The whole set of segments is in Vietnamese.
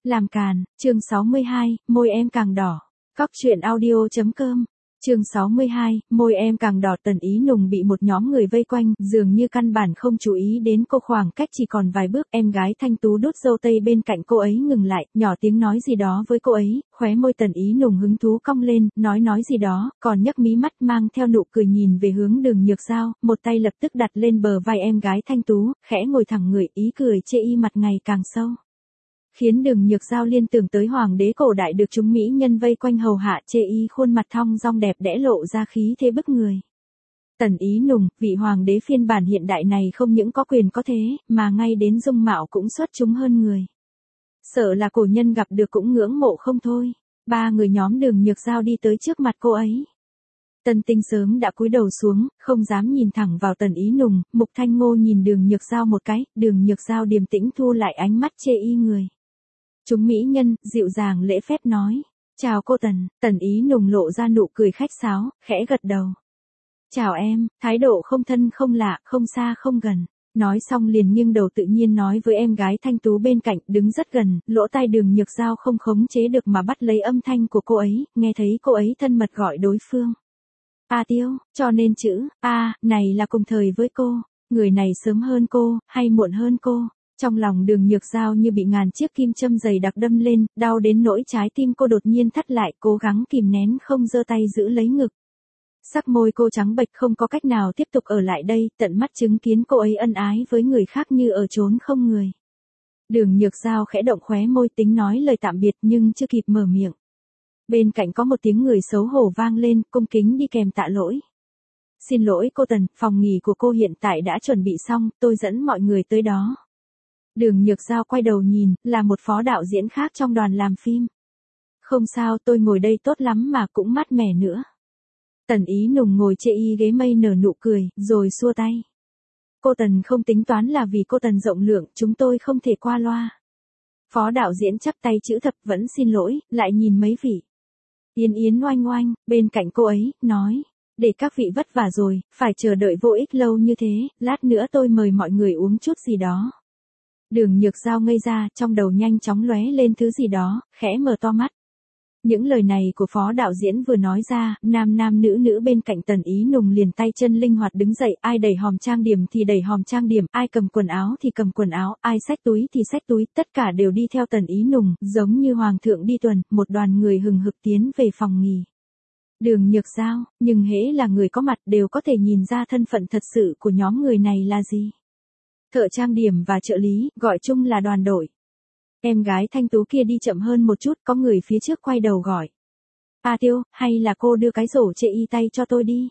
Làm càn, chương 62, môi em càng đỏ. Cóc truyện audio.com. Chương 62, môi em càng đỏ. Tần Ý Nùng bị một nhóm người vây quanh, dường như căn bản không chú ý đến cô, khoảng cách chỉ còn vài bước. Em gái thanh tú đút dâu tây bên cạnh cô ấy ngừng lại, nhỏ tiếng nói gì đó với cô ấy, khóe môi Tần Ý Nùng hứng thú cong lên, nói gì đó, còn nhấc mí mắt mang theo nụ cười nhìn về hướng Đường Nhược Giao, một tay lập tức đặt lên bờ vai em gái thanh tú, khẽ ngồi thẳng người, ý cười chê y mặt ngày càng sâu. Khiến Đường Nhược Giao liên tưởng tới hoàng đế cổ đại được chúng mỹ nhân vây quanh hầu hạ, chê y khuôn mặt thong dong đẹp đẽ lộ ra khí thế bức người. Tần Ý Nùng, vị hoàng đế phiên bản hiện đại này không những có quyền có thế, mà ngay đến dung mạo cũng xuất chúng hơn người. Sợ là cổ nhân gặp được cũng ngưỡng mộ không thôi. Ba người nhóm Đường Nhược Giao đi tới trước mặt cô ấy. Tân Tinh sớm đã cúi đầu xuống, không dám nhìn thẳng vào Tần Ý Nùng. Mục Thanh Ngô nhìn Đường Nhược Giao một cái, Đường Nhược Giao điềm tĩnh thu lại ánh mắt chê y người. Chúng mỹ nhân, dịu dàng lễ phép nói. Chào cô Tần. Tần Ý Nùng lộ ra nụ cười khách sáo, khẽ gật đầu. Chào em, thái độ không thân không lạ, không xa không gần. Nói xong liền nghiêng đầu tự nhiên nói với em gái thanh tú bên cạnh, đứng rất gần, lỗ tai Đường Nhược Giao không khống chế được mà bắt lấy âm thanh của cô ấy, nghe thấy cô ấy thân mật gọi đối phương. A Tiêu, cho nên chữ A này là cùng thời với cô, người này sớm hơn cô, hay muộn hơn cô. Trong lòng Đường Nhược Giao như bị ngàn chiếc kim châm dày đặc đâm lên, đau đến nỗi trái tim cô đột nhiên thắt lại, cố gắng kìm nén không giơ tay giữ lấy ngực. Sắc môi cô trắng bệch không có cách nào tiếp tục ở lại đây, tận mắt chứng kiến cô ấy ân ái với người khác như ở chốn không người. Đường Nhược Giao khẽ động khóe môi tính nói lời tạm biệt nhưng chưa kịp mở miệng. Bên cạnh có một tiếng người xấu hổ vang lên, cung kính đi kèm tạ lỗi. Xin lỗi cô Tần, phòng nghỉ của cô hiện tại đã chuẩn bị xong, tôi dẫn mọi người tới đó. Đường Nhược Giao quay đầu nhìn, là một phó đạo diễn khác trong đoàn làm phim. Không sao, tôi ngồi đây tốt lắm mà cũng mát mẻ nữa. Tần Ý Nùng ngồi chê y ghế mây nở nụ cười, rồi xua tay. Cô Tần không tính toán là vì cô Tần rộng lượng, chúng tôi không thể qua loa. Phó đạo diễn chắp tay chữ thập vẫn xin lỗi, lại nhìn mấy vị. Yên Yến oanh oanh, bên cạnh cô ấy, nói. Để các vị vất vả rồi, phải chờ đợi vô ích lâu như thế, lát nữa tôi mời mọi người uống chút gì đó. Đường Nhược Giao ngây ra, trong đầu nhanh chóng lóe lên thứ gì đó, khẽ mở to mắt. Những lời này của phó đạo diễn vừa nói ra, nam nữ bên cạnh Tần Ý Nùng liền tay chân linh hoạt đứng dậy, ai đẩy hòm trang điểm thì đẩy hòm trang điểm, ai cầm quần áo thì cầm quần áo, ai xách túi thì xách túi, tất cả đều đi theo Tần Ý Nùng, giống như hoàng thượng đi tuần, một đoàn người hừng hực tiến về phòng nghỉ. Đường Nhược Giao, nhưng hễ là người có mặt đều có thể nhìn ra thân phận thật sự của nhóm người này là gì. Thợ trang điểm và trợ lý, gọi chung là đoàn đội. Em gái thanh tú kia đi chậm hơn một chút, có người phía trước quay đầu gọi. A Tiêu, hay là cô đưa cái rổ chê y tay cho tôi đi.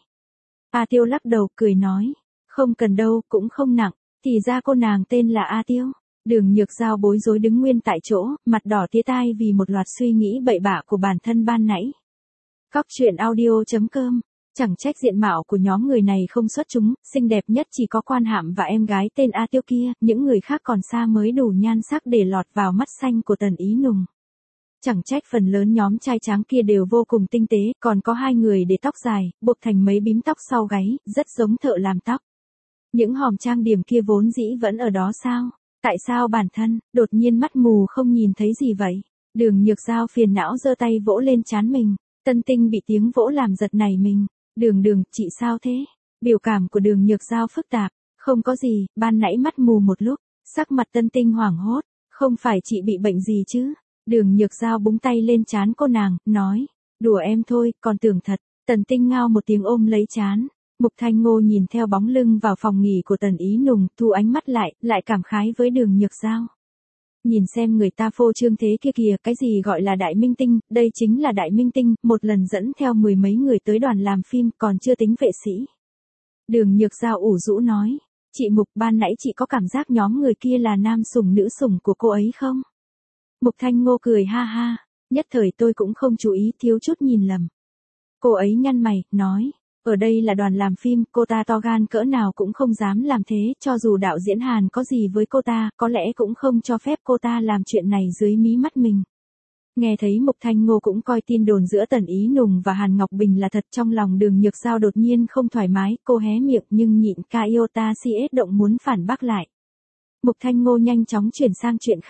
A Tiêu lắc đầu, cười nói. Không cần đâu, cũng không nặng, thì ra cô nàng tên là A Tiêu. Đường Nhược Giao bối rối đứng nguyên tại chỗ, mặt đỏ tía tai vì một loạt suy nghĩ bậy bạ của bản thân ban nãy. Cóc truyện audio.com. Chẳng trách diện mạo của nhóm người này không xuất chúng, xinh đẹp nhất chỉ có Quan Hạm và em gái tên A Tiêu kia, những người khác còn xa mới đủ nhan sắc để lọt vào mắt xanh của Tần Ý Nùng. Chẳng trách phần lớn nhóm trai tráng kia đều vô cùng tinh tế, còn có hai người để tóc dài, buộc thành mấy bím tóc sau gáy, rất giống thợ làm tóc. Những hòm trang điểm kia vốn dĩ vẫn ở đó sao? Tại sao bản thân, đột nhiên mắt mù không nhìn thấy gì vậy? Đường Nhược Giao phiền não giơ tay vỗ lên trán mình, Tân Tinh bị tiếng vỗ làm giật nảy mình. Đường, chị sao thế? Biểu cảm của Đường Nhược Giao phức tạp. Không có gì, ban nãy mắt mù một lúc, sắc mặt Tân Tinh hoảng hốt. Không phải chị bị bệnh gì chứ? Đường Nhược Giao búng tay lên trán cô nàng, nói. Đùa em thôi, còn tưởng thật. Tần Tinh ngao một tiếng ôm lấy trán. Mục Thanh Ngô nhìn theo bóng lưng vào phòng nghỉ của Tần Ý Nùng, thu ánh mắt lại cảm khái với Đường Nhược Giao. Nhìn xem người ta phô trương thế kia kìa, cái gì gọi là đại minh tinh, đây chính là đại minh tinh, một lần dẫn theo mười mấy người tới đoàn làm phim, còn chưa tính vệ sĩ. Đường Nhược Giao ủ rũ nói, chị Mục, ban nãy chị có cảm giác nhóm người kia là nam sủng nữ sủng của cô ấy không? Mục Thanh Ngô cười ha ha, nhất thời tôi cũng không chú ý, thiếu chút nhìn lầm. Cô ấy nhăn mày, nói. Ở đây là đoàn làm phim, cô ta to gan cỡ nào cũng không dám làm thế, cho dù đạo diễn Hàn có gì với cô ta, có lẽ cũng không cho phép cô ta làm chuyện này dưới mí mắt mình. Nghe thấy Mục Thanh Ngô cũng coi tin đồn giữa Tần Ý Nùng và Hàn Ngọc Bình là thật, trong lòng Đường Nhược Giao đột nhiên không thoải mái, cô hé miệng nhưng nhịn ca iota si ết động muốn phản bác lại. Mục Thanh Ngô nhanh chóng chuyển sang chuyện khác.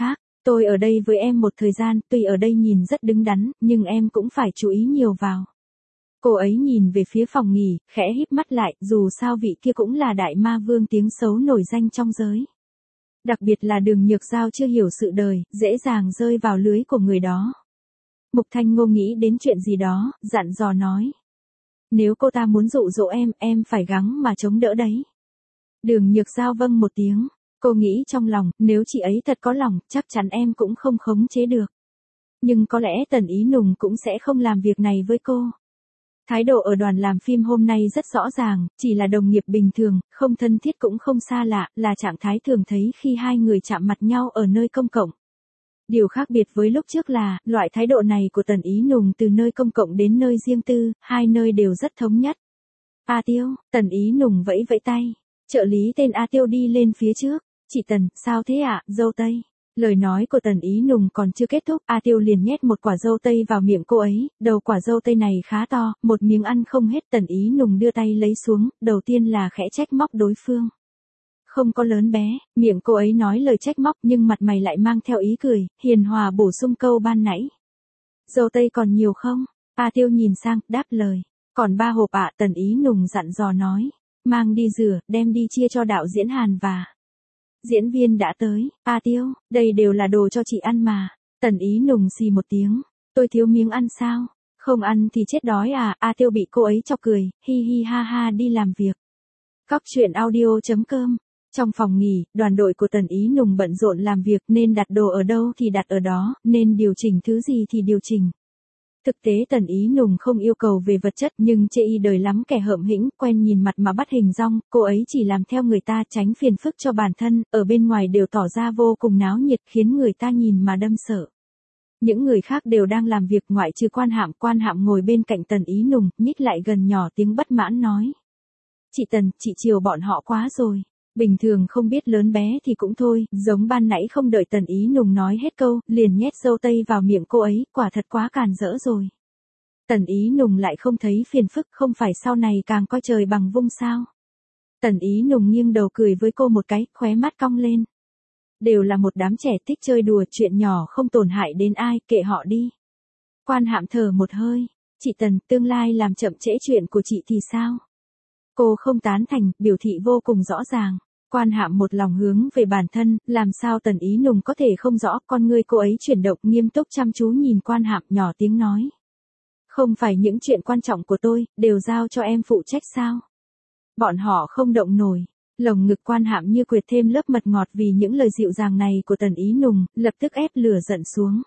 Tôi ở đây với em một thời gian, tuy ở đây nhìn rất đứng đắn, nhưng em cũng phải chú ý nhiều vào. Cô ấy nhìn về phía phòng nghỉ, khẽ híp mắt lại, dù sao vị kia cũng là đại ma vương tiếng xấu nổi danh trong giới. Đặc biệt là Đường Nhược Giao chưa hiểu sự đời, dễ dàng rơi vào lưới của người đó. Mục Thanh Ngô nghĩ đến chuyện gì đó, dặn dò nói. Nếu cô ta muốn dụ dỗ em phải gắng mà chống đỡ đấy. Đường Nhược Giao vâng một tiếng. Cô nghĩ trong lòng, nếu chị ấy thật có lòng, chắc chắn em cũng không khống chế được. Nhưng có lẽ Tần Ý Nùng cũng sẽ không làm việc này với cô. Thái độ ở đoàn làm phim hôm nay rất rõ ràng, chỉ là đồng nghiệp bình thường, không thân thiết cũng không xa lạ, là trạng thái thường thấy khi hai người chạm mặt nhau ở nơi công cộng. Điều khác biệt với lúc trước là, loại thái độ này của Tần Ý Nùng từ nơi công cộng đến nơi riêng tư, hai nơi đều rất thống nhất. A Tiêu, Tần Ý Nùng vẫy vẫy tay. Trợ lý tên A Tiêu đi lên phía trước. Chị Tần, sao thế ạ, dâu tây? Lời nói của Tần Ý Nùng còn chưa kết thúc, A Tiêu liền nhét một quả dâu tây vào miệng cô ấy, đầu quả dâu tây này khá to, một miếng ăn không hết. Tần Ý Nùng đưa tay lấy xuống, đầu tiên là khẽ trách móc đối phương. Không có lớn bé, miệng cô ấy nói lời trách móc nhưng mặt mày lại mang theo ý cười, hiền hòa bổ sung câu ban nãy. Dâu tây còn nhiều không? A Tiêu nhìn sang, đáp lời. Còn 3 hộp ạ, Tần Ý Nùng dặn dò nói. Mang đi rửa, đem đi chia cho đạo diễn Hàn và diễn viên đã tới. A Tiêu, đây đều là đồ cho chị ăn mà. Tần Ý Nùng xì một tiếng. Tôi thiếu miếng ăn sao? Không ăn thì chết đói à? A Tiêu bị cô ấy chọc cười, hi hi ha ha đi làm việc. Cóc truyện audio.com. Trong phòng nghỉ, đoàn đội của Tần Ý Nùng bận rộn làm việc, nên đặt đồ ở đâu thì đặt ở đó, nên điều chỉnh thứ gì thì điều chỉnh. Thực tế Tần Ý Nùng không yêu cầu về vật chất, nhưng chê y đời lắm kẻ hợm hĩnh, quen nhìn mặt mà bắt hình dong, cô ấy chỉ làm theo người ta, tránh phiền phức cho bản thân, ở bên ngoài đều tỏ ra vô cùng náo nhiệt, khiến người ta nhìn mà đâm sợ. Những người khác đều đang làm việc, ngoại trừ Quan Hạm ngồi bên cạnh Tần Ý Nùng, nhích lại gần nhỏ tiếng bất mãn nói. Chị Tần, chị chiều bọn họ quá rồi. Bình thường không biết lớn bé thì cũng thôi, giống ban nãy không đợi Tần Ý Nùng nói hết câu, liền nhét dâu tây vào miệng cô ấy, quả thật quá càn rỡ rồi. Tần Ý Nùng lại không thấy phiền phức, không phải sau này càng coi trời bằng vung sao. Tần Ý Nùng nghiêng đầu cười với cô một cái, khóe mắt cong lên. Đều là một đám trẻ thích chơi đùa, chuyện nhỏ không tổn hại đến ai, kệ họ đi. Quan Hạm thở một hơi. Chị Tần, tương lai làm chậm trễ chuyện của chị thì sao? Cô không tán thành, biểu thị vô cùng rõ ràng. Quan Hạm một lòng hướng về bản thân, làm sao Tần Ý Nùng có thể không rõ, con ngươi cô ấy chuyển động, nghiêm túc chăm chú nhìn Quan Hạm, nhỏ tiếng nói. Không phải những chuyện quan trọng của tôi, đều giao cho em phụ trách sao? Bọn họ không động nổi. Lồng ngực Quan Hạm như quệt thêm lớp mật ngọt vì những lời dịu dàng này của Tần Ý Nùng, lập tức ép lửa giận xuống.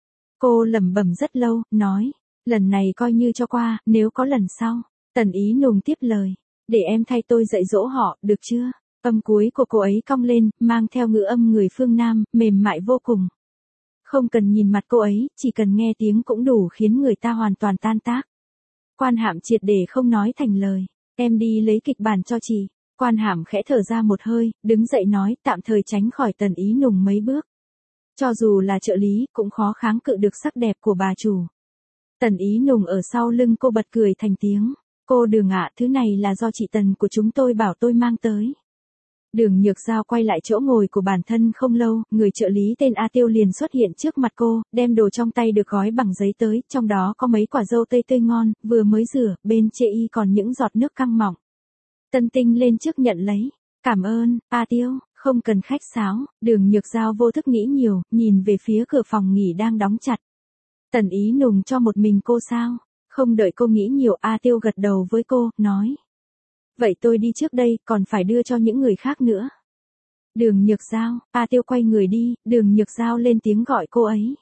Cô lẩm bẩm rất lâu, nói, lần này coi như cho qua, nếu có lần sau. Tần Ý Nùng tiếp lời, để em thay tôi dạy dỗ họ, được chưa? Âm cuối của cô ấy cong lên, mang theo ngữ âm người phương Nam, mềm mại vô cùng. Không cần nhìn mặt cô ấy, chỉ cần nghe tiếng cũng đủ khiến người ta hoàn toàn tan tác. Quan Hạm triệt để không nói thành lời. Em đi lấy kịch bản cho chị. Quan Hạm khẽ thở ra một hơi, đứng dậy nói, tạm thời tránh khỏi Tần Ý Nùng mấy bước. Cho dù là trợ lý, cũng khó kháng cự được sắc đẹp của bà chủ. Tần Ý Nùng ở sau lưng cô bật cười thành tiếng. Cô Đường ạ, thứ này là do chị Tần của chúng tôi bảo tôi mang tới. Đường Nhược Giao quay lại chỗ ngồi của bản thân không lâu, người trợ lý tên A Tiêu liền xuất hiện trước mặt cô, đem đồ trong tay được gói bằng giấy tới, trong đó có mấy quả dâu tây tươi ngon, vừa mới rửa, bên chê y còn những giọt nước căng mọng. Tân Tinh lên trước nhận lấy. Cảm ơn, A Tiêu, không cần khách sáo. Đường Nhược Giao vô thức nghĩ nhiều, nhìn về phía cửa phòng nghỉ đang đóng chặt. Tần Ý Nùng cho một mình cô sao? Không đợi cô nghĩ nhiều, A Tiêu gật đầu với cô, nói. Vậy tôi đi trước đây, còn phải đưa cho những người khác nữa. Đường Nhược Giao, A Tiêu quay người đi, Đường Nhược Giao lên tiếng gọi cô ấy.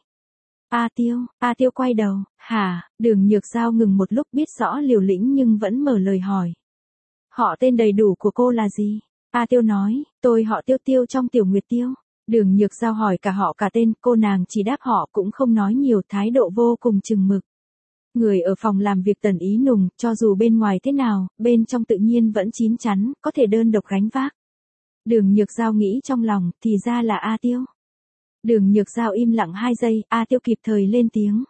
A Tiêu quay đầu, hả? Đường Nhược Giao ngừng một lúc, biết rõ liều lĩnh nhưng vẫn mở lời hỏi. Họ tên đầy đủ của cô là gì? A Tiêu nói, tôi họ Tiêu Tiêu trong Tiểu Nguyệt Tiêu. Đường Nhược Giao hỏi cả họ cả tên, cô nàng chỉ đáp họ cũng không nói nhiều, thái độ vô cùng chừng mực. Người ở phòng làm việc Tần Ý Nùng, cho dù bên ngoài thế nào, bên trong tự nhiên vẫn chín chắn, có thể đơn độc gánh vác. Đường Nhược Giao nghĩ trong lòng, thì ra là A Tiêu. Đường Nhược Giao im lặng 2 giây, A Tiêu kịp thời lên tiếng.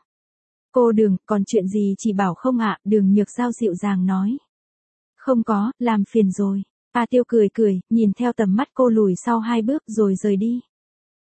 Cô Đường, còn chuyện gì chỉ bảo không ạ? Đường Nhược Giao dịu dàng nói. Không có, làm phiền rồi. A Tiêu cười cười, nhìn theo tầm mắt cô lùi sau 2 bước rồi rời đi.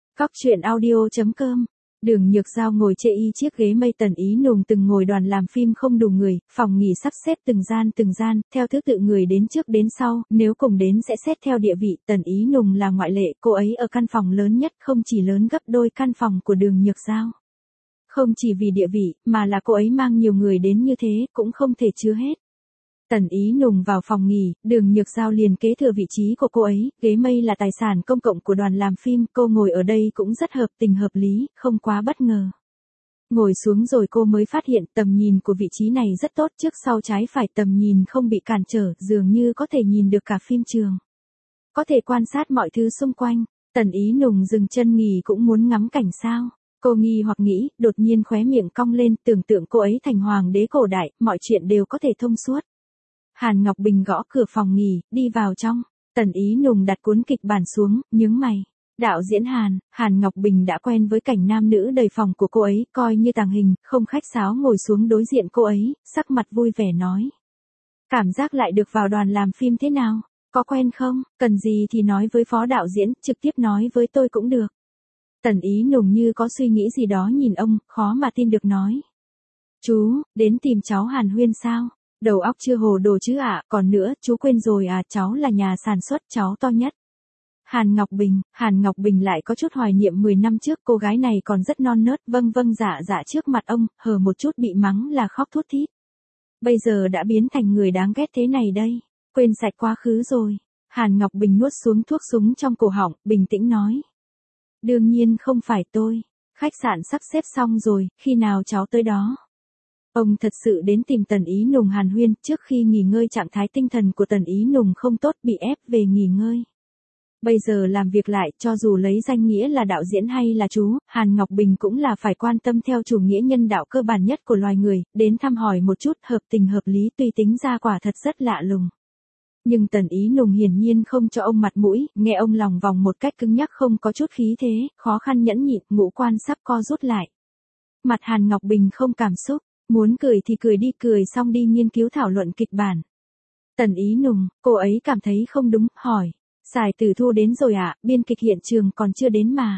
Cóc truyện audio.com. Đường Nhược Giao ngồi chê y chiếc ghế mây, Tần Ý Nùng từng ngồi đoàn làm phim không đủ người, phòng nghỉ sắp xếp từng gian, theo thứ tự người đến trước đến sau, nếu cùng đến sẽ xét theo địa vị, Tần Ý Nùng là ngoại lệ, cô ấy ở căn phòng lớn nhất, không chỉ lớn gấp đôi căn phòng của Đường Nhược Giao. Không chỉ vì địa vị, mà là cô ấy mang nhiều người đến như thế, cũng không thể chứa hết. Tần Ý Nùng vào phòng nghỉ, Đường Nhược Giao liền kế thừa vị trí của cô ấy, ghế mây là tài sản công cộng của đoàn làm phim, cô ngồi ở đây cũng rất hợp tình hợp lý, không quá bất ngờ. Ngồi xuống rồi cô mới phát hiện tầm nhìn của vị trí này rất tốt, trước sau trái phải tầm nhìn không bị cản trở, dường như có thể nhìn được cả phim trường. Có thể quan sát mọi thứ xung quanh, Tần Ý Nùng dừng chân nghỉ cũng muốn ngắm cảnh sao. Cô nghi hoặc nghĩ, đột nhiên khóe miệng cong lên, tưởng tượng cô ấy thành hoàng đế cổ đại, mọi chuyện đều có thể thông suốt. Hàn Ngọc Bình gõ cửa phòng nghỉ, đi vào trong. Tần Ý Nùng đặt cuốn kịch bản xuống, nhướng mày. Đạo diễn Hàn Ngọc Bình đã quen với cảnh nam nữ đầy phòng của cô ấy, coi như tàng hình, không khách sáo ngồi xuống đối diện cô ấy, sắc mặt vui vẻ nói. Cảm giác lại được vào đoàn làm phim thế nào? Có quen không? Cần gì thì nói với phó đạo diễn, trực tiếp nói với tôi cũng được. Tần Ý Nùng như có suy nghĩ gì đó nhìn ông, khó mà tin được nói. Chú, đến tìm cháu Hàn Huyên sao? Đầu óc chưa hồ đồ chứ ạ, còn nữa, chú quên rồi à, cháu là nhà sản xuất, cháu to nhất. Hàn Ngọc Bình lại có chút hoài niệm 10 năm trước, cô gái này còn rất non nớt, vâng dạ trước mặt ông, hờ một chút bị mắng là khóc thút thít. Bây giờ đã biến thành người đáng ghét thế này đây, quên sạch quá khứ rồi. Hàn Ngọc Bình nuốt xuống thuốc súng trong cổ họng, bình tĩnh nói. Đương nhiên không phải tôi, khách sạn sắp xếp xong rồi, khi nào cháu tới đó. Ông thật sự đến tìm Tần Ý Nùng hàn huyên, trước khi nghỉ ngơi trạng thái tinh thần của Tần Ý Nùng không tốt, bị ép về nghỉ ngơi. Bây giờ làm việc lại, cho dù lấy danh nghĩa là đạo diễn hay là chú, Hàn Ngọc Bình cũng là phải quan tâm theo chủ nghĩa nhân đạo cơ bản nhất của loài người, đến thăm hỏi một chút, hợp tình hợp lý, tuy tính ra quả thật rất lạ lùng. Nhưng Tần Ý Nùng hiển nhiên không cho ông mặt mũi, nghe ông lòng vòng một cách cứng nhắc không có chút khí thế, khó khăn nhẫn nhịn, ngũ quan sắp co rút lại. Mặt Hàn Ngọc Bình không cảm xúc. Muốn cười thì cười đi, cười xong đi nghiên cứu thảo luận kịch bản. Tần Ý Nùng, cô ấy cảm thấy không đúng, hỏi. Sài Tử Thu đến rồi ạ, biên kịch hiện trường còn chưa đến mà.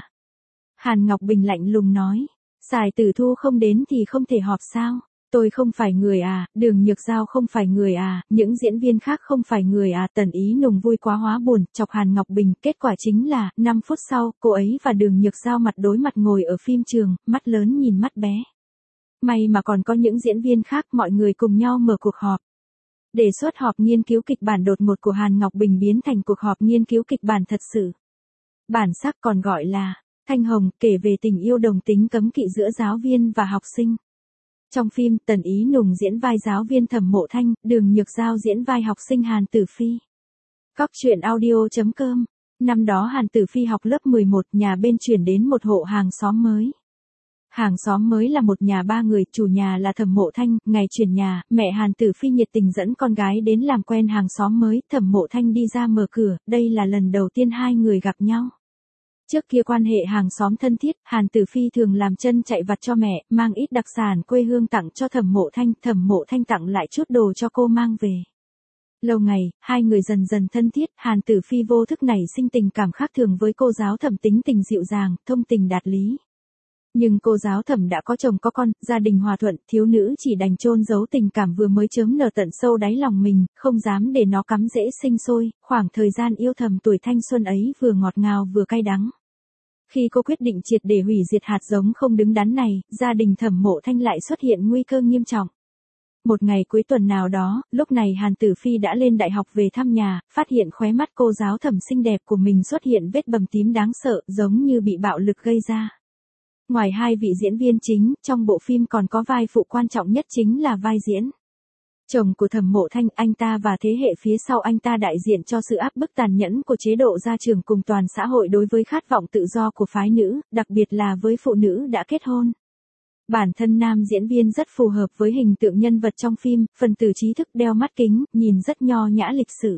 Hàn Ngọc Bình lạnh lùng nói. Sài Tử Thu không đến thì không thể họp sao? Tôi không phải người à, Đường Nhược Giao không phải người à, những diễn viên khác không phải người à. Tần Ý Nùng vui quá hóa buồn, chọc Hàn Ngọc Bình. Kết quả chính là, 5 phút sau, cô ấy và Đường Nhược Giao mặt đối mặt ngồi ở phim trường, mắt lớn nhìn mắt bé. May mà còn có những diễn viên khác, mọi người cùng nhau mở cuộc họp. Đề xuất họp nghiên cứu kịch bản đột ngột của Hàn Ngọc Bình biến thành cuộc họp nghiên cứu kịch bản thật sự. Bản sắc còn gọi là Thanh Hồng, kể về tình yêu đồng tính cấm kỵ giữa giáo viên và học sinh. Trong phim, Tần Ý Nùng diễn vai giáo viên Thẩm Mộ Thanh, Đường Nhược Giao diễn vai học sinh Hàn Tử Phi. Cóc truyện audio.com. Năm đó Hàn Tử Phi học lớp 11, nhà bên chuyển đến một hộ hàng xóm mới. Hàng xóm mới là một nhà 3 người, chủ nhà là Thẩm Mộ Thanh, ngày chuyển nhà, mẹ Hàn Tử Phi nhiệt tình dẫn con gái đến làm quen hàng xóm mới, Thẩm Mộ Thanh đi ra mở cửa, đây là lần đầu tiên hai người gặp nhau. Trước kia quan hệ hàng xóm thân thiết, Hàn Tử Phi thường làm chân chạy vặt cho mẹ, mang ít đặc sản quê hương tặng cho Thẩm Mộ Thanh tặng lại chút đồ cho cô mang về. Lâu ngày, hai người dần dần thân thiết, Hàn Tử Phi vô thức nảy sinh tình cảm khác thường với cô giáo Thẩm, tính tình dịu dàng, thông tình đạt lý. Nhưng cô giáo Thẩm đã có chồng có con, gia đình hòa thuận, thiếu nữ chỉ đành chôn giấu tình cảm vừa mới chớm nở tận sâu đáy lòng mình, không dám để nó cắm rễ sinh sôi, khoảng thời gian yêu thầm tuổi thanh xuân ấy vừa ngọt ngào vừa cay đắng. Khi cô quyết định triệt để hủy diệt hạt giống không đứng đắn này, gia đình Thẩm Mộ Thanh lại xuất hiện nguy cơ nghiêm trọng. Một ngày cuối tuần nào đó, lúc này Hàn Tử Phi đã lên đại học về thăm nhà, phát hiện khóe mắt cô giáo Thẩm xinh đẹp của mình xuất hiện vết bầm tím đáng sợ, giống như bị bạo lực gây ra. Ngoài hai vị diễn viên chính, trong bộ phim còn có vai phụ quan trọng nhất chính là vai diễn chồng của Thẩm Mộ Thanh, anh ta và thế hệ phía sau anh ta đại diện cho sự áp bức tàn nhẫn của chế độ gia trưởng cùng toàn xã hội đối với khát vọng tự do của phái nữ, đặc biệt là với phụ nữ đã kết hôn. Bản thân nam diễn viên rất phù hợp với hình tượng nhân vật trong phim, phần tử trí thức đeo mắt kính, nhìn rất nho nhã lịch sự.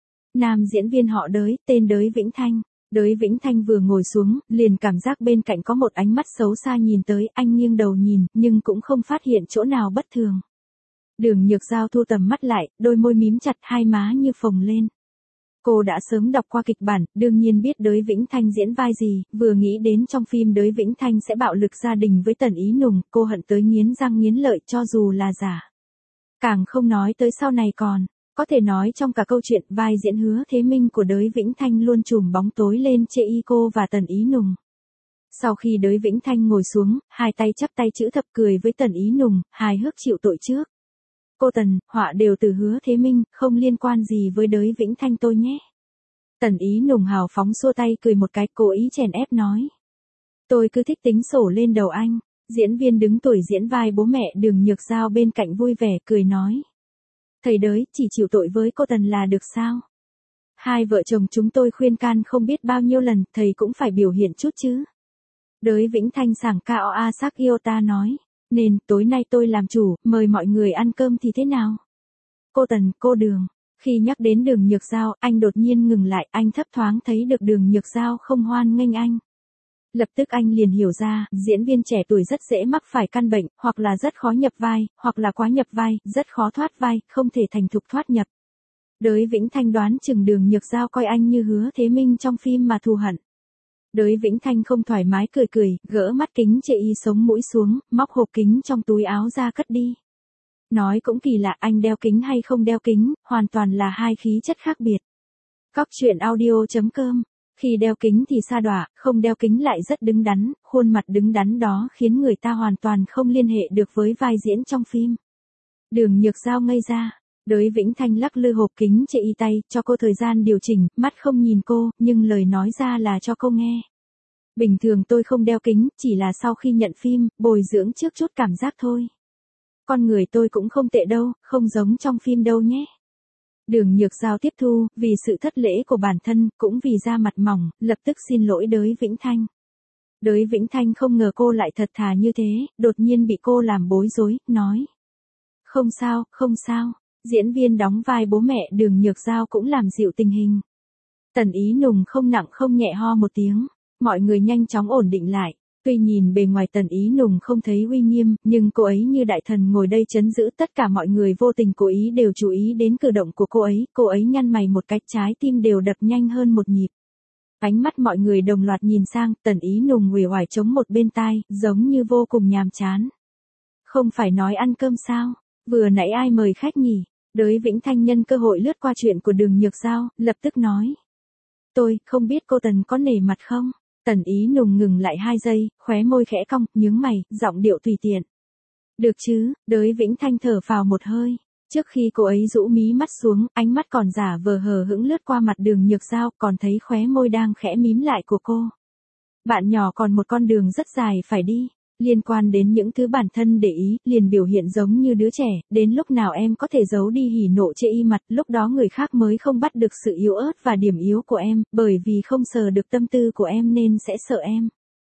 Nam diễn viên họ Đới, tên Đới Vĩnh Thanh. Đới Vĩnh Thanh vừa ngồi xuống, liền cảm giác bên cạnh có một ánh mắt xấu xa nhìn tới, anh nghiêng đầu nhìn, nhưng cũng không phát hiện chỗ nào bất thường. Đường Nhược Giao thu tầm mắt lại, đôi môi mím chặt, hai má như phồng lên. Cô đã sớm đọc qua kịch bản, đương nhiên biết Đới Vĩnh Thanh diễn vai gì, vừa nghĩ đến trong phim Đới Vĩnh Thanh sẽ bạo lực gia đình với Tần Ý Nùng, cô hận tới nghiến răng nghiến lợi cho dù là giả. Càng không nói tới sau này còn, có thể nói trong cả câu chuyện vai diễn Hứa Thế Minh của Đới Vĩnh Thanh luôn trùm bóng tối lên chê y cô và Tần Ý Nùng. Sau khi Đới Vĩnh Thanh ngồi xuống, hai tay chắp tay chữ thập cười với Tần Ý Nùng, hài hước chịu tội trước. Cô Tần, họa đều từ Hứa Thế Minh, không liên quan gì với Đới Vĩnh Thanh tôi nhé. Tần Ý Nùng hào phóng xua tay cười một cái, cố ý chèn ép nói. Tôi cứ thích tính sổ lên đầu anh. Diễn viên đứng tuổi diễn vai bố mẹ Đường Nhược Giao bên cạnh vui vẻ cười nói. Thầy Đới, chỉ chịu tội với cô Tần là được sao? Hai vợ chồng chúng tôi khuyên can không biết bao nhiêu lần, thầy cũng phải biểu hiện chút chứ. Đới Vĩnh Thanh sảng cao a sắc yêu ta nói. Nên, tối nay tôi làm chủ, mời mọi người ăn cơm thì thế nào? Cô Tần, cô Đường. Khi nhắc đến Đường Nhược Giao, anh đột nhiên ngừng lại, anh thấp thoáng thấy được Đường Nhược Giao không hoan nghênh anh. Lập tức anh liền hiểu ra, diễn viên trẻ tuổi rất dễ mắc phải căn bệnh, hoặc là rất khó nhập vai, hoặc là quá nhập vai, rất khó thoát vai, không thể thành thục thoát nhập. Đới Vĩnh Thanh đoán chừng Đường Nhược Giao coi anh như Hứa Thế Minh trong phim mà thù hận. Đới Vĩnh Thanh không thoải mái cười cười, gỡ mắt kính chê y sống mũi xuống, móc hộp kính trong túi áo ra cất đi. Nói cũng kỳ lạ, anh đeo kính hay không đeo kính, hoàn toàn là hai khí chất khác biệt. Cóc truyện audio.com. Khi đeo kính thì sa đọa, không đeo kính lại rất đứng đắn, khuôn mặt đứng đắn đó khiến người ta hoàn toàn không liên hệ được với vai diễn trong phim. Đường Nhược Giao ngây ra. Đới Vĩnh Thanh lắc lư hộp kính chê y tay, cho cô thời gian điều chỉnh, mắt không nhìn cô, nhưng lời nói ra là cho cô nghe. Bình thường tôi không đeo kính, chỉ là sau khi nhận phim, bồi dưỡng trước chút cảm giác thôi. Con người tôi cũng không tệ đâu, không giống trong phim đâu nhé. Đường Nhược Giao tiếp thu, vì sự thất lễ của bản thân, cũng vì da mặt mỏng, lập tức xin lỗi Đới Vĩnh Thanh. Đới Vĩnh Thanh không ngờ cô lại thật thà như thế, đột nhiên bị cô làm bối rối, nói. Không sao, không sao. Diễn viên đóng vai bố mẹ Đường Nhược Giao cũng làm dịu tình hình. Tần Ý Nùng không nặng không nhẹ ho một tiếng, mọi người nhanh chóng ổn định lại. Tuy nhìn bề ngoài Tần Ý Nùng không thấy uy nghiêm, nhưng cô ấy như đại thần ngồi đây trấn giữ tất cả mọi người, vô tình cố ý đều chú ý đến cử động của cô ấy nhăn mày một cách trái tim đều đập nhanh hơn một nhịp. Ánh mắt mọi người đồng loạt nhìn sang, Tần Ý Nùng uể oải chống một bên tai, giống như vô cùng nhàm chán. Không phải nói ăn cơm sao, vừa nãy ai mời khách nhỉ? Đới Vĩnh Thanh nhân cơ hội lướt qua chuyện của Đường Nhược Giao, lập tức nói. Tôi, không biết cô Tần có nể mặt không? Tần Ý Nùng ngừng lại 2 giây, khóe môi khẽ cong, nhướng mày, giọng điệu tùy tiện. Được chứ, Đới Vĩnh Thanh thở phào một hơi. Trước khi cô ấy rũ mí mắt xuống, ánh mắt còn giả vờ hờ hững lướt qua mặt Đường Nhược Giao, còn thấy khóe môi đang khẽ mím lại của cô. Bạn nhỏ còn một con đường rất dài phải đi. Liên quan đến những thứ bản thân để ý, liền biểu hiện giống như đứa trẻ, đến lúc nào em có thể giấu đi hỉ nộ chê y mặt, lúc đó người khác mới không bắt được sự yếu ớt và điểm yếu của em, bởi vì không sờ được tâm tư của em nên sẽ sợ em.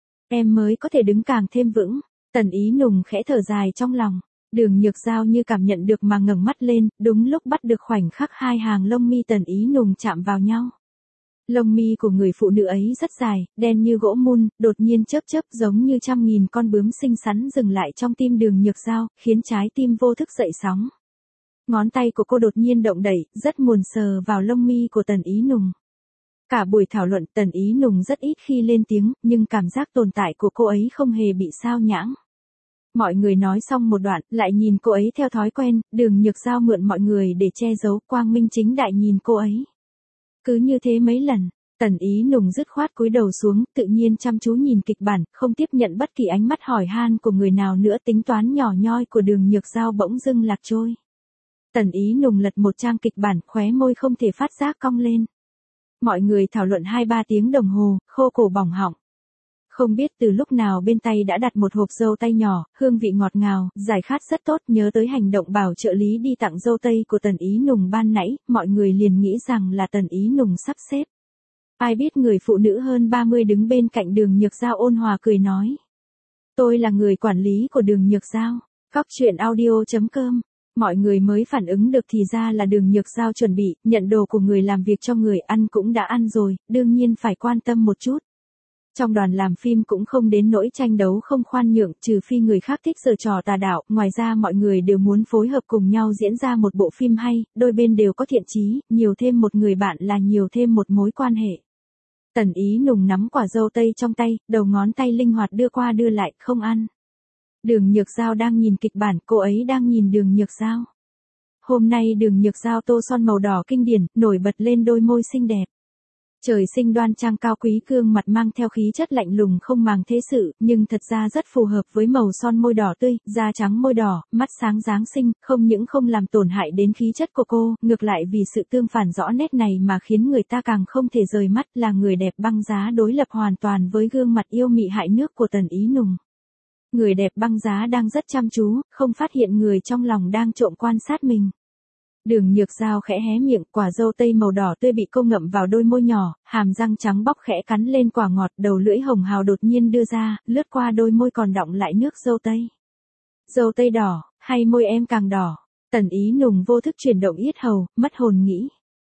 Em mới có thể đứng càng thêm vững. Tần Ý Nùng khẽ thở dài trong lòng. Đường Nhược Giao như cảm nhận được mà ngẩng mắt lên, đúng lúc bắt được khoảnh khắc hai hàng lông mi Tần Ý Nùng chạm vào nhau. Lông mi của người phụ nữ ấy rất dài, đen như gỗ mun, đột nhiên chớp chớp giống như trăm nghìn con bướm xinh xắn dừng lại trong tim Đường Nhược Giao, khiến trái tim vô thức dậy sóng. Ngón tay của cô đột nhiên động đẩy, rất buồn sờ vào lông mi của Tần Ý Nùng. Cả buổi thảo luận Tần Ý Nùng rất ít khi lên tiếng, nhưng cảm giác tồn tại của cô ấy không hề bị sao nhãng. Mọi người nói xong một đoạn, lại nhìn cô ấy theo thói quen, Đường Nhược Giao mượn mọi người để che giấu, quang minh chính đại nhìn cô ấy. Cứ như thế mấy lần, Tần Ý Nùng dứt khoát cúi đầu xuống, tự nhiên chăm chú nhìn kịch bản, không tiếp nhận bất kỳ ánh mắt hỏi han của người nào nữa, tính toán nhỏ nhoi của Đường Nhược Giao bỗng dưng lạc trôi. Tần Ý Nùng lật một trang kịch bản, khóe môi không thể phát giác cong lên. Mọi người thảo luận 2-3 tiếng đồng hồ, khô cổ bỏng họng. Không biết từ lúc nào bên tay đã đặt một hộp dâu tay nhỏ, hương vị ngọt ngào, giải khát rất tốt, nhớ tới hành động bảo trợ lý đi tặng dâu tây của Tần Ý Nùng ban nãy, mọi người liền nghĩ rằng là Tần Ý Nùng sắp xếp. Ai biết người phụ nữ hơn 30 đứng bên cạnh Đường Nhược Giao ôn hòa cười nói. Tôi là người quản lý của Đường Nhược Giao. Cóc truyện audio.com. Mọi người mới phản ứng được thì ra là Đường Nhược Giao chuẩn bị, nhận đồ của người làm việc cho người ăn cũng đã ăn rồi, đương nhiên phải quan tâm một chút. Trong đoàn làm phim cũng không đến nỗi tranh đấu không khoan nhượng, trừ phi người khác thích giở trò tà đạo, ngoài ra mọi người đều muốn phối hợp cùng nhau diễn ra một bộ phim hay, đôi bên đều có thiện chí, nhiều thêm một người bạn là nhiều thêm một mối quan hệ. Tần Ý Nùng nắm quả dâu tây trong tay, đầu ngón tay linh hoạt đưa qua đưa lại, không ăn. Đường Nhược Giao đang nhìn kịch bản, cô ấy đang nhìn Đường Nhược Giao. Hôm nay Đường Nhược Giao tô son màu đỏ kinh điển, nổi bật lên đôi môi xinh đẹp. Trời sinh đoan trang cao quý, gương mặt mang theo khí chất lạnh lùng không màng thế sự, nhưng thật ra rất phù hợp với màu son môi đỏ tươi, da trắng môi đỏ, mắt sáng Giáng sinh, không những không làm tổn hại đến khí chất của cô, ngược lại vì sự tương phản rõ nét này mà khiến người ta càng không thể rời mắt, là người đẹp băng giá đối lập hoàn toàn với gương mặt yêu mị hại nước của Tần Ý Nùng. Người đẹp băng giá đang rất chăm chú, không phát hiện người trong lòng đang trộm quan sát mình. Đường Nhược Giao khẽ hé miệng, quả dâu tây màu đỏ tươi bị cô ngậm vào đôi môi nhỏ, hàm răng trắng bóc khẽ cắn lên quả ngọt, đầu lưỡi hồng hào đột nhiên đưa ra, lướt qua đôi môi còn đọng lại nước dâu tây. Dâu tây đỏ, hay môi em càng đỏ? Tần Ý Nùng vô thức chuyển động yết hầu, mất hồn nghĩ.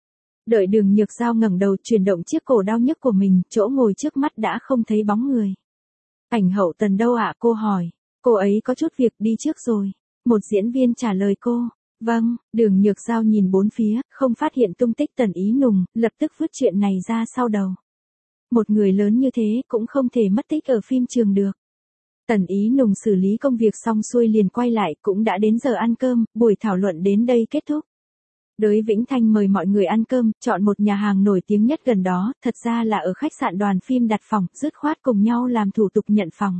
Đợi Đường Nhược Giao ngẩng đầu chuyển động chiếc cổ đau nhức của mình, chỗ ngồi trước mắt đã không thấy bóng người. Ảnh hậu Tần đâu ạ? Cô hỏi. Cô ấy có chút việc đi trước rồi. Một diễn viên trả lời cô. Vâng, Đường Nhược Giao nhìn bốn phía, không phát hiện tung tích Tần Ý Nùng, lập tức vứt chuyện này ra sau đầu. Một người lớn như thế cũng không thể mất tích ở phim trường được. Tần Ý Nùng xử lý công việc xong xuôi liền quay lại, cũng đã đến giờ ăn cơm, buổi thảo luận đến đây kết thúc. Đới Vĩnh Thanh mời mọi người ăn cơm, chọn một nhà hàng nổi tiếng nhất gần đó, thật ra là ở khách sạn đoàn phim đặt phòng, dứt khoát cùng nhau làm thủ tục nhận phòng.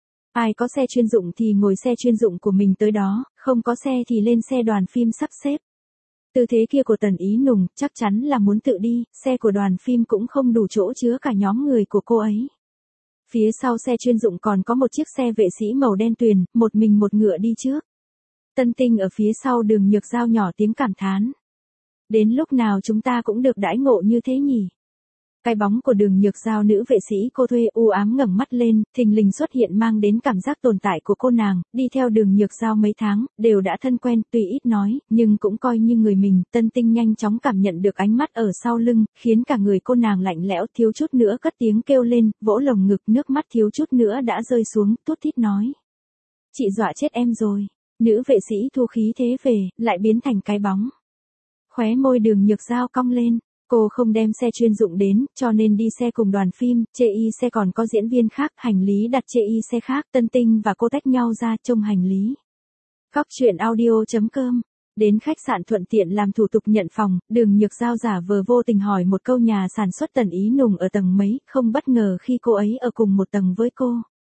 Ai có xe chuyên dụng thì ngồi xe chuyên dụng của mình tới đó, không có xe thì lên xe đoàn phim sắp xếp. Tư thế kia của Tần Ý Nùng chắc chắn là muốn tự đi, xe của đoàn phim cũng không đủ chỗ chứa cả nhóm người của cô ấy. Phía sau xe chuyên dụng còn có một chiếc xe vệ sĩ màu đen tuyền, một mình một ngựa đi trước. Tân Tinh ở phía sau Đường Nhược Giao nhỏ tiếng cảm thán. Đến lúc nào chúng ta cũng được đãi ngộ như thế nhỉ? Cái bóng của Đường Nhược Giao nữ vệ sĩ cô thuê u ám ngẩng mắt lên, thình lình xuất hiện mang đến cảm giác tồn tại của cô nàng, đi theo Đường Nhược Giao mấy tháng, đều đã thân quen, tuy ít nói, nhưng cũng coi như người mình. Tân Tinh nhanh chóng cảm nhận được ánh mắt ở sau lưng, khiến cả người cô nàng lạnh lẽo, thiếu chút nữa cất tiếng kêu lên, vỗ lồng ngực, nước mắt thiếu chút nữa đã rơi xuống, tút thít nói. Chị dọa chết em rồi. Nữ vệ sĩ thu khí thế về, lại biến thành cái bóng. Khóe môi Đường Nhược Giao cong lên. Cô không đem xe chuyên dụng đến, cho nên đi xe cùng đoàn phim, chê y xe còn có diễn viên khác, hành lý đặt chê y xe khác, Tân Tinh và cô tách nhau ra trông hành lý. Cóc truyện audio.com. Đến khách sạn thuận tiện làm thủ tục nhận phòng, Đường Nhược Giao giả vờ vô tình hỏi một câu nhà sản xuất Tần Ý Nùng ở tầng mấy, không bất ngờ khi cô ấy ở cùng một tầng với cô.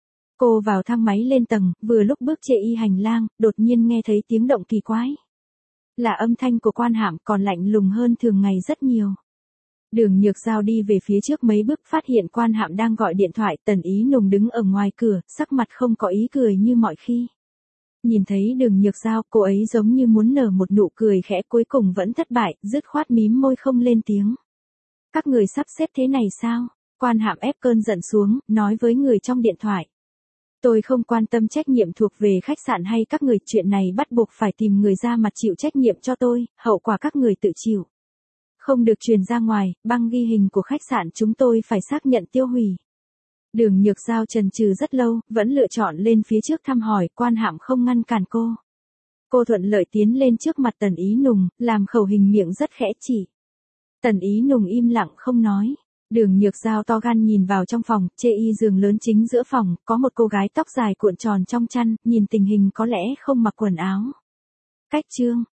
Cô vào thang máy lên tầng, vừa lúc bước chê y hành lang, đột nhiên nghe thấy tiếng động kỳ quái. Là âm thanh của Quan Hạm, còn lạnh lùng hơn thường ngày rất nhiều. Đường Nhược Giao đi về phía trước mấy bước, phát hiện Quan Hạm đang gọi điện thoại, Tần Ý Nùng đứng ở ngoài cửa, sắc mặt không có ý cười như mọi khi. Nhìn thấy Đường Nhược Giao, cô ấy giống như muốn nở một nụ cười khẽ, cuối cùng vẫn thất bại, dứt khoát mím môi không lên tiếng. Các người sắp xếp thế này sao? Quan Hạm ép cơn giận xuống, nói với người trong điện thoại. Tôi không quan tâm trách nhiệm thuộc về khách sạn hay các người, chuyện này bắt buộc phải tìm người ra mặt chịu trách nhiệm cho tôi, hậu quả các người tự chịu. Không được truyền ra ngoài, băng ghi hình của khách sạn chúng tôi phải xác nhận tiêu hủy. Đường Nhược Giao chần chừ rất lâu, vẫn lựa chọn lên phía trước thăm hỏi, Quan Hạm không ngăn cản cô. Cô thuận lợi tiến lên trước mặt Tần Ý Nùng, làm khẩu hình miệng rất khẽ chỉ. Tần Ý Nùng im lặng không nói. Đường Nhược Giao to gan nhìn vào trong phòng, chê y giường lớn chính giữa phòng, có một cô gái tóc dài cuộn tròn trong chăn, nhìn tình hình có lẽ không mặc quần áo. Cách chương.